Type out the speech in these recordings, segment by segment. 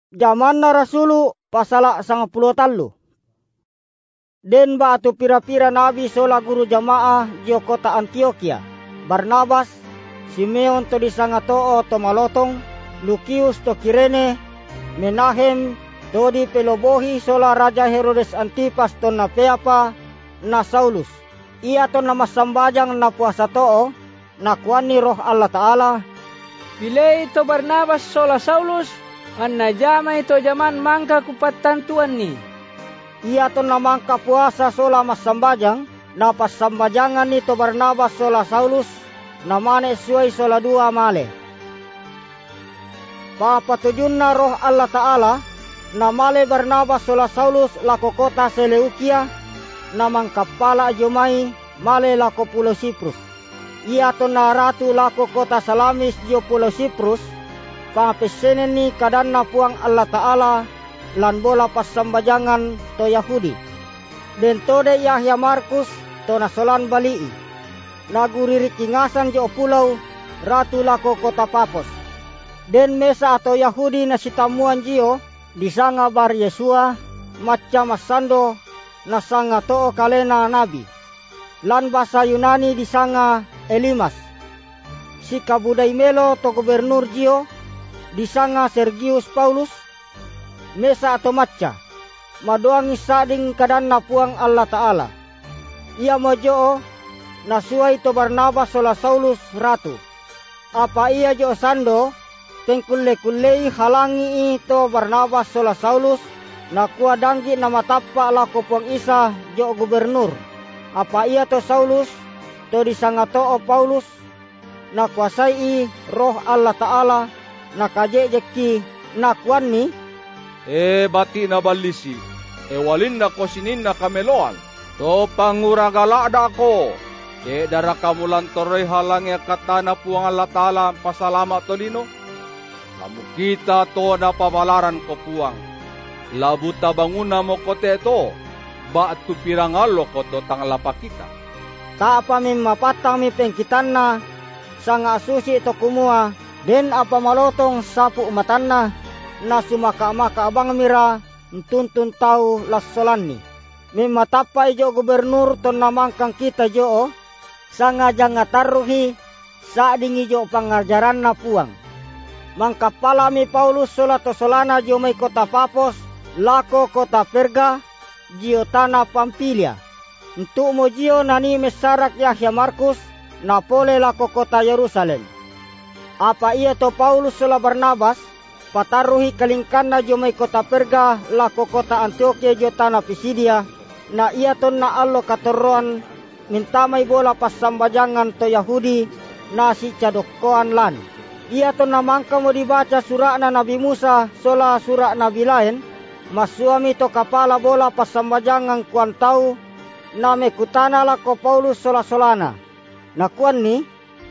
Zaman na rasulu pasala 10 Den ba atu pira-pira nabi sola guru jamaah jio kota Antioquia. Barnabas, Simeon to disangatoo to malotong, Lukius to Kirene, Menahem to di pelobohi sola Raja Herodes Antipas to na peapa na Saulus. Ia to na masambajang na puasa too, na kuan ni roh Allah Ta'ala. Pilei to Barnabas sola Saulus, an najamay to jaman mangka kupatan tuan ni. Ia to na mangka puasa sola masambajang, na pasambajangan ni to Barnabas sola Saulus, na mane suai sola dua male. Papatujun na roh Allah Ta'ala, na male Barnabas sola Saulus lako kota Seleukia, na mangkapala jomai male lako pulau Siprus. Ia to na ratu lako kota Salamis jio pulau Siprus, pangapesenen ni kadan na puang Allah Ta'ala, lan bola pasambajangan to Yahudi. Den tode Yahya Markus to nasolan balii. Naguririk ingasan jo pulau ratu lako kota Papos. Den mesa atau Yahudi na sitamuan jio disanga bar Yesua macam masando nasanga to kalena nabi. Lan bahasa Yunani disanga Elimas. Si kabudai melo to gubernur jio disanga Sergius Paulus. Mesa atau maca madoang isading kadan na puang Allah Ta'ala. Ia mojo nasuai to Barnabas sola Saulus ratu. Apa ia jo sando tengkulle-kullei halangi ito Barnabas sola Saulus na kuadanggi na matapa lako puang isa jo gubernur. Apa ia to Saulus to disangato o Paulus na kuasai roh Allah Ta'ala na kajejeki na kuan ni bati na balisi, walin na ko sinin na kameloan, to panguragalada ko, dara kamulan toroy halang kata na puang Allah Ta'ala pasalamat tolino, kamu kita to na pabalaran ko puang, labuta banguna mo kote to, ba tu pirangalo ko to tanglapa kita. Ta apa mi mapatang mi pengkitan na, sang asusi to kumua, den apa malotong sapu umatan na, na sumaka-maka abang mira tuntun tau lasolan ni. Mimatapay jo gubernur ton namangkang kita jo sanga janga taruhi sa dingi jo pangajaran na puang. Mangkapala mi Paulus sola to solana jo may kota Papos lako kota Perga jio tanah Pampilia. Untuk mo jio nani mesarak Yahya Markus na pole lako kota Yerusalem. Apa ia to Paulus sola Barnabas pataruhi kalingkan na jo may kota Perga lako kota Antioquia jo tanah Pisidia na ia ton na allo katoroan mintamay bola pasambajangan to Yahudi na si cadokoan lan. Ia ton na mangka mo dibaca surah na Nabi Musa sola surah Nabi lain masuami to kapala bola pasambajangan kuan tau na mekutana lako Paulus sola solana. Na kuan ni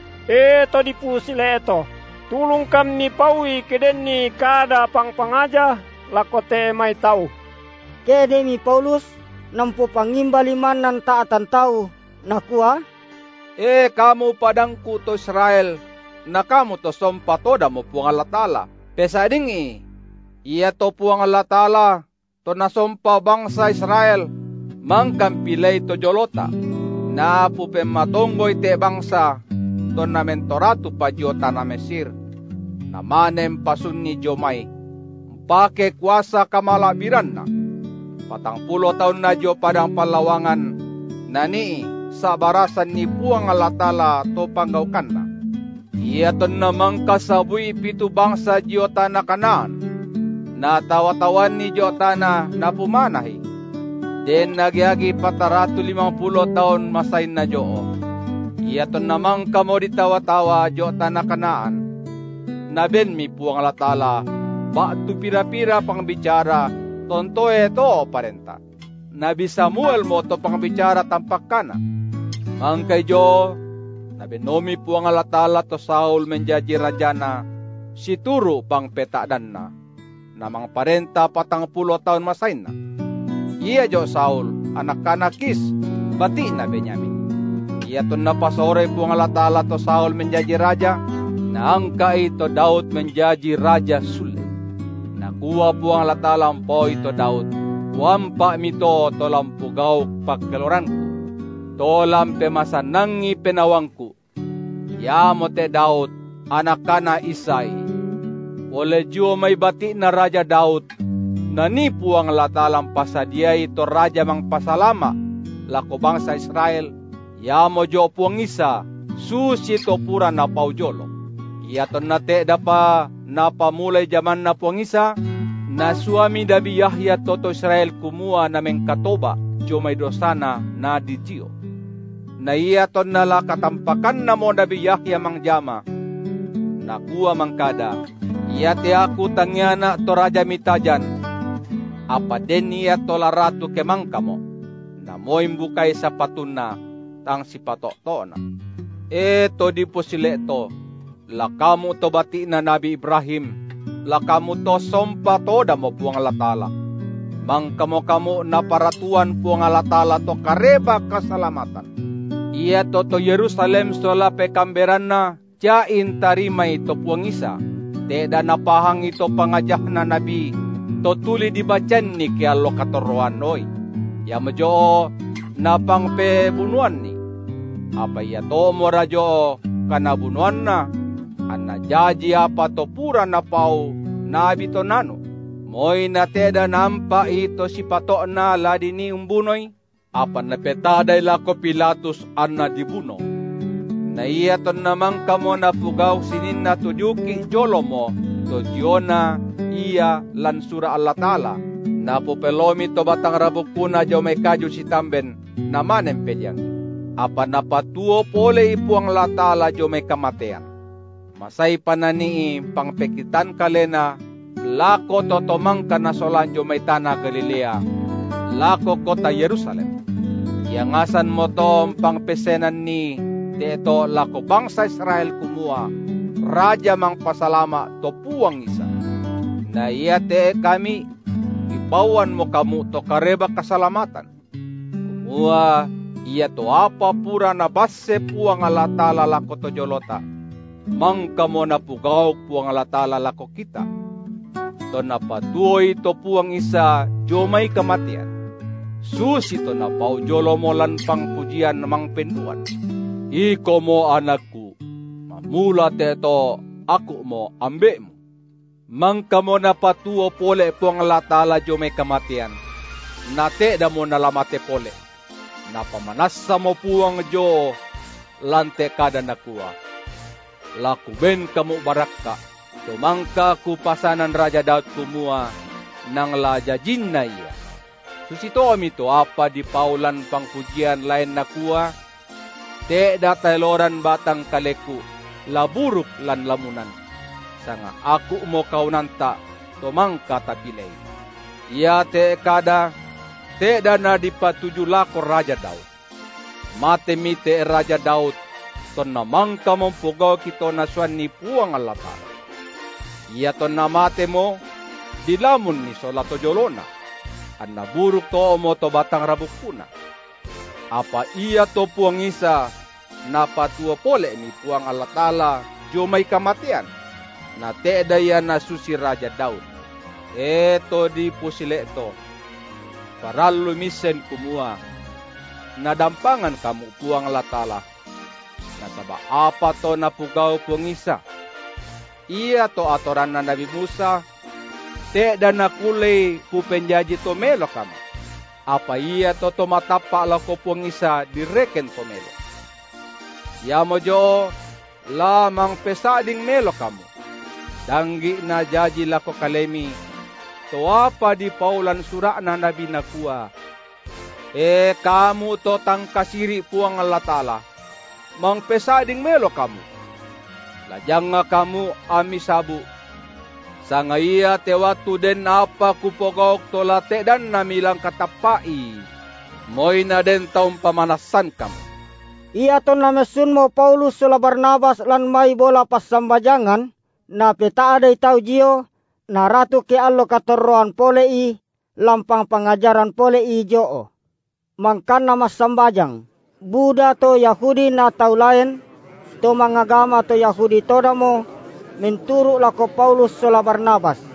to dipusile eto. Tulung kami paui keden ni kada pangpangaja lakote may tau. Kede mi Paulus nampu pangimbaliman nan taatan tau nakua. Kamu padangku to Israel na kamu to sompatoda mo puang Allah Ta'ala. Pesadingi iya to puang Allah Ta'ala to nasompa bangsa Israel mangkam pilay to jolota na pupematonggoy te bangsa to na mentoratu pa jota na Mesir na manem pasun ni Jomay pake kuasa kamalabiran na 40 taon na jo padang palawangan nani sa barasan ni puang Allah Ta'ala to panggaukan na iya to namang kasabuy 7 bangsa jota na Kanaan na tawatawan ni jota na napumanahi den nagyagi 450 taon masain na jo. Iya to namang kamo di tawa-tawa jo tanah Kanaan. Naben mi puang Allah Ta'ala. Ba tu pira-pira pangbicara. Tonto eto parenta. Nabi Samuel mo to pangbicara tampak kana. Angkay jo. Naben nomi puang Allah Ta'ala to Saul menjadi rajana. Situru pang petadan na. Namang parenta 40 tahun masain na. Iya jo Saul. Anak-anakis. Bati na Benyamin. Ia to napasore puang Allah Ta'ala to Saul menjadi raja, na angka ito Daud menjadi raja Sule. Na Pua puang latalang po ito Daud. Wampa mito tolam pugaw pagkaloranku. Tolam pemasanangi penawangku. Yamo te Daud, anak kana Isai. Oleh jua may bati na Raja Daud. Nanipu ang latalang pasadia ito Raja mang pasalama. Lako bangsa Israel. Yamo jo puang isa. Susi to pura na paujolo. Iyaton nate dapa napamulay jaman na puang isa. Na suami Nabi Yahya toto Israel kumua na mengkatoba jo may dosana na dijiyo. Na iyaton nala katampakan na mo Nabi Yahya mangjama. Nakuha mangkada. Iyate aku tangyana to Raja mitajan. Apa den iya to laratu kemangka mo. Na mo imbukay sa patuna tang si patok na. Eto di po sile to. Lakamu to bati na Nabi Ibrahim. Lakamu to sompa to damo puang latala. Mang kamo na paratuan puang latala to kareba kasalamatan. Iya to Yerusalem sola pekamberan na jain tarimay to puang isa. Teda napahang ito pangajak na nabi. To tuli di bacan ni kaya lo katoroan oy. Ya mejo napang pebunuan ni. Apa iya to mo rajo kanabunuan na. Anna jaji apa to pura na pau na abito nano. Moy na teda nampa ito si pato na ladini umbunoy. Apa na petaday lako Pilatus anna dibuno. Na iya to namang kamo na pugaw sinin na tudyuki jolo mo. To Diona iya lansura Allah Ta'ala. Na pupelomi to batang rabukuna jo may kaju si tamben na manempelyang. Apa napatuo pole ipuang latala jo may kamatean. Masay panani pangpekitan kalena, lako totomang kanasolan jo may tanah Galilea, lako kota Yerusalem. Yangasan mo to pangpesenan ni deto lako bangsa Israel kumua, Raja mang pasalama to puang isa. Na iya te kami, ibawan mo kamu to kareba kasalamatan. Kumua iya to apa pura na base puang alatala lako to jolota. Mangka mo na pugaw puang latala lako kita. To napatuoy to puang isa jomay kamatian. Susi to na paujolo mo lan pang pujian mang penduan. Iko mo anakku, mamula teto aku mo ambe mo. Mangka mo na patuo pole puang latala jomay kamatian. Nate da mo nalamate pole. Napamanasa mo puang jo lante kada nakuha. Laku ben kamu barakka, tumangka ku pasanan Raja Daud kumua nang laja jinna iya. Susito amito apa di paulan pangpujian lain nakua, te datailoran batang kaleku, laburuk lan lamunan. Sanga aku mo kaunanta, tumangka tapilay. Ia te kada, te dana dipatuju lako Raja Daud. Mate mite Raja Daud, ton namang kamong pugaw kito na suan ni puang alatala. Iya ton namate mo, dilamun ni solato jolona. An naburuk to mo to batang rabukuna. Apa iya to puang isa, napatua pole ni puang alatala, jomay kamatian. Na teda ya na susi Raja Daud. Eto di pusile to. Paralu misen kumua. Nadampangan kamu puang alatala. Nasaba apa to napugaw puang isa. Iya to atoran na Nabi Musa. Te dan nakulay pupenjaji to melo kamu. Apa iya to matapa lako puang isa direken to melo. Ya mojo lamang pesading melo kamu. Danggi na jaji lako kalemi. To apa di paulan surah na Nabi nakua. Kamu to tangkasiri puang alatala. Mang pesading melo kamu. Lajang nga kamu amisabu. Sangaya tewatu den apa kupogok tolate dan namilang katapai. Moy na den taong pamanasan kamu. Iya to namesun mo Paulus sula Barnabas lan may bola pasambajangan. Na peta aday tau jio. Na ratu ke allo katorroan pole i. Lampang pangajaran pole i joo. Mangkan nama sambajang. Buddha to Yahudi na tau lain, to mangagama to Yahudi todamo, menturu lako Paulus sola Barnabas.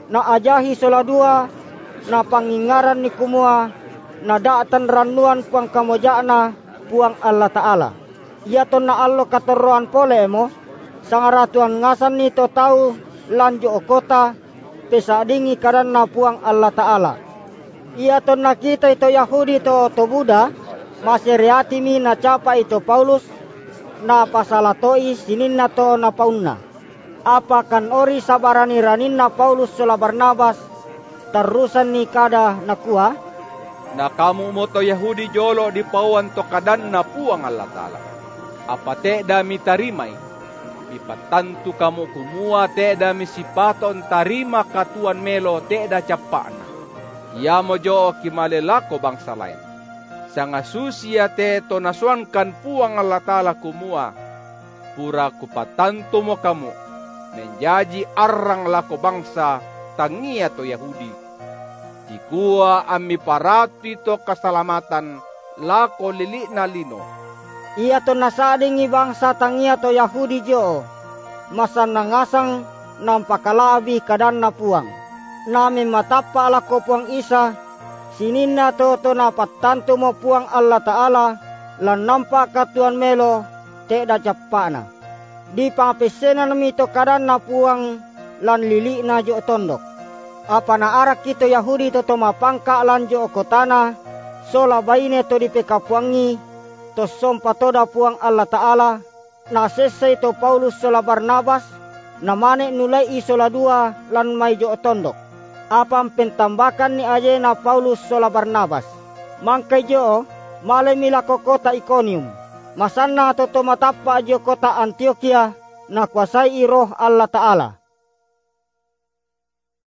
na ajahi soladua na pangingaran ni kumua na daatan ranuan puang kamojana puang Allah Ta'ala. Ia ton na allo katoroan pole mo sangaratuan ngasan ni to tau lanjo o kota pesadingi kadan na puang Allah Ta'ala. Ia ton nakita ito Yahudi to Buddha masereatimi na capa ito Paulus na pasalatoi sinin na to na paunna. Apa kan ori sabarani ranin na Paulus sola Barnabas tarusan ni kada nakua na kamu mo to Yahudi jolo di pauan to kadan na puang Allah Ta'ala. Apa te dami tarimay ipatantu kamu kumua te dami sipaton tarima katuan melo te da capana. Ia mo jo kimalelako bangsa lain. Sanga susia te to nasuankan puang Allah Ta'ala kumua. Pura kupatantu mo kamu menjaji arang lako bangsa tangia to Yahudi. Dikua ami parati to keselamatan lako lili na lino. Ia to nasadingi bangsa tangia to Yahudi jo masan nangasang nampakalabi kadan na puang. Nami matapa lako puang isa sinina to napatantu mo puang Allah Ta'ala lan nampak katuan melo te da capana. Di pangapesena nami to kadan na puang lan lili na jo tondok. Apa na arak kito Yahudi to mapangka lan jo kotana sola baine to di pekapuangi to sompa toda puang Allah Ta'ala na sesay to Paulus sola Barnabas na mane nulai isola dua lan may jo tondok. Apa pentambakan ni aje na Paulus sola Barnabas. Mangkay jo malay milako kota Iconium. Masanna to matapa jo kota Antioquia na kuasai roh Allah Ta'ala.